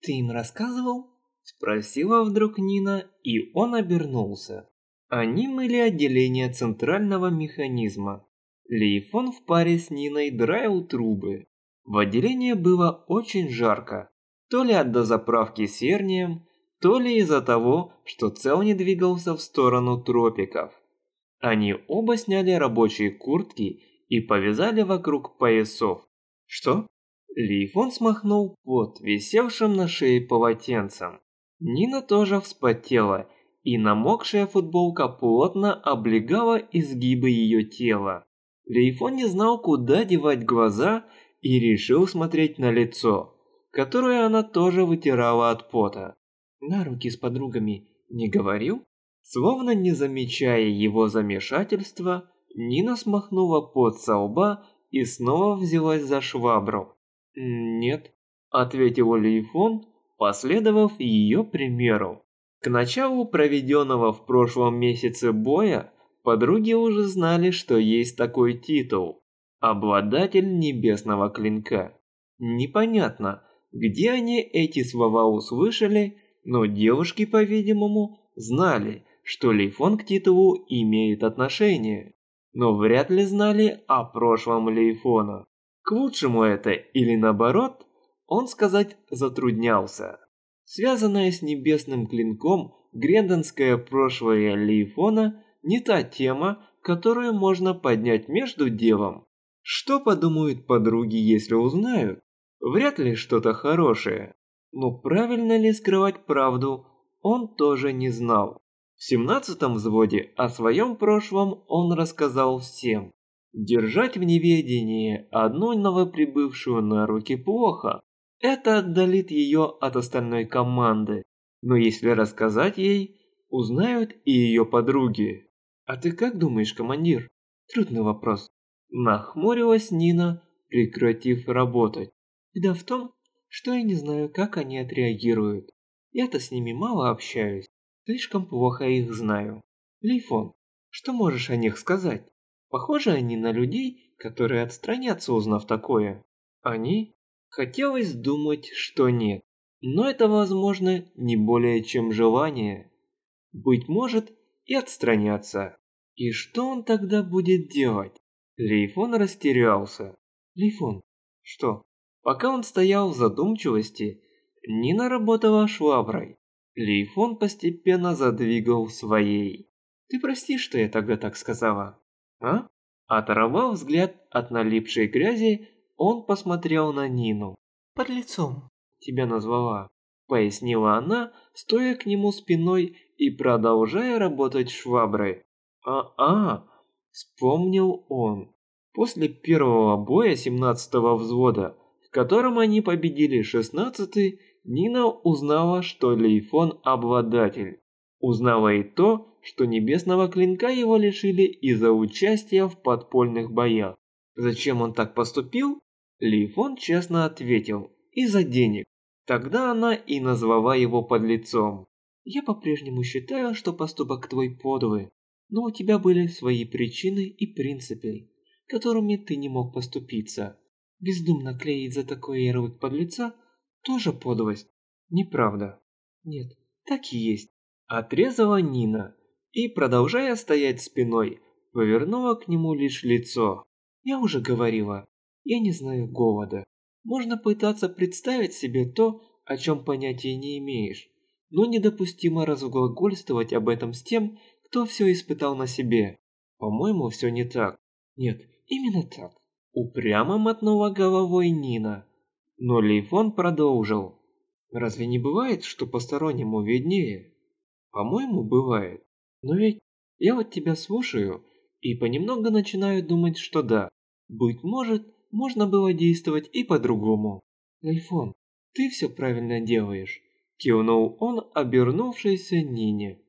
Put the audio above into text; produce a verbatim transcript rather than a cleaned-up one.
«Ты им рассказывал?» – спросила вдруг Нина, и он обернулся. Они мыли отделение центрального механизма. Лейфон в паре с Ниной драил трубы. В отделении было очень жарко, то ли от дозаправки сернием, то ли из-за того, что цел не двигался в сторону тропиков. Они оба сняли рабочие куртки и повязали вокруг поясов. «Что?» Лейфон смахнул пот, висевшим на шее полотенцем. Нина тоже вспотела, и намокшая футболка плотно облегала изгибы ее тела. Лейфон не знал, куда девать глаза, и решил смотреть на лицо, которое она тоже вытирала от пота. «На руки с подругами не говорил?» Словно не замечая его замешательства, Нина смахнула пот со лба и снова взялась за швабру. «Нет», – ответил Лейфон, последовав ее примеру. К началу проведенного в прошлом месяце боя подруги уже знали, что есть такой титул – обладатель небесного клинка. Непонятно, где они эти слова услышали, но девушки, по-видимому, знали, что Лейфон к титулу имеет отношение, но вряд ли знали о прошлом Лейфона. К лучшему это или наоборот, он сказать затруднялся. Связанное с небесным клинком грендонское прошлое Лейфона не та тема, которую можно поднять между делом. Что подумают подруги, если узнают? Вряд ли что-то хорошее. Но правильно ли скрывать правду, он тоже не знал. В семнадцатом взводе о своем прошлом он рассказал всем. Держать в неведении одну новоприбывшую на руки плохо. Это отдалит ее от остальной команды. Но если рассказать ей, узнают и ее подруги. «А ты как думаешь, командир?» Трудный вопрос. Нахмурилась Нина, прекратив работать. «Беда в том, что я не знаю, как они отреагируют. Я-то с ними мало общаюсь, слишком плохо их знаю. Лейфон, что можешь о них сказать? Похожи они на людей, которые отстранятся, узнав такое. Они? Хотелось думать, что нет. Но это, возможно, не более чем желание. Быть может, и отстраняться. И что он тогда будет делать?» Лейфон растерялся. «Лейфон, что?» Пока он стоял в задумчивости, Нина работала шваброй. Лейфон постепенно задвигал своей. «Ты прости, что я тогда так сказала?» «А?» Оторвав взгляд от налипшей грязи, он посмотрел на Нину. «Под лицом тебя назвала», — пояснила она, стоя к нему спиной и продолжая работать шваброй. «А-а», — вспомнил он. После первого боя семнадцатого взвода, в котором они победили шестнадцатый, Нина узнала, что Лейфон обладатель. Узнала и то, что небесного клинка его лишили из-за участия в подпольных боях. Зачем он так поступил? Лейфон честно ответил: из-за денег. Тогда она и назвала его подлецом. «Я по-прежнему считаю, что поступок твой подлый, но у тебя были свои причины и принципы, которыми ты не мог поступиться. Бездумно клеить за такой ярлык подлеца тоже подлость. Неправда». «Нет, так и есть», – отрезала Нина и, продолжая стоять спиной, повернула к нему лишь лицо. «Я уже говорила, я не знаю голода. Можно пытаться представить себе то, о чем понятия не имеешь, но недопустимо разглагольствовать об этом с тем, кто все испытал на себе. По-моему, все не так». «Нет, именно так», – упрямо мотнула головой Нина. Но Лейфон продолжил. «Разве не бывает, что постороннему виднее?» «По-моему, бывает. Но ведь я вот тебя слушаю и понемногу начинаю думать, что да, быть может, можно было действовать и по-другому». «Лейфон, ты все правильно делаешь», – кивнул он, обернувшийся Нине.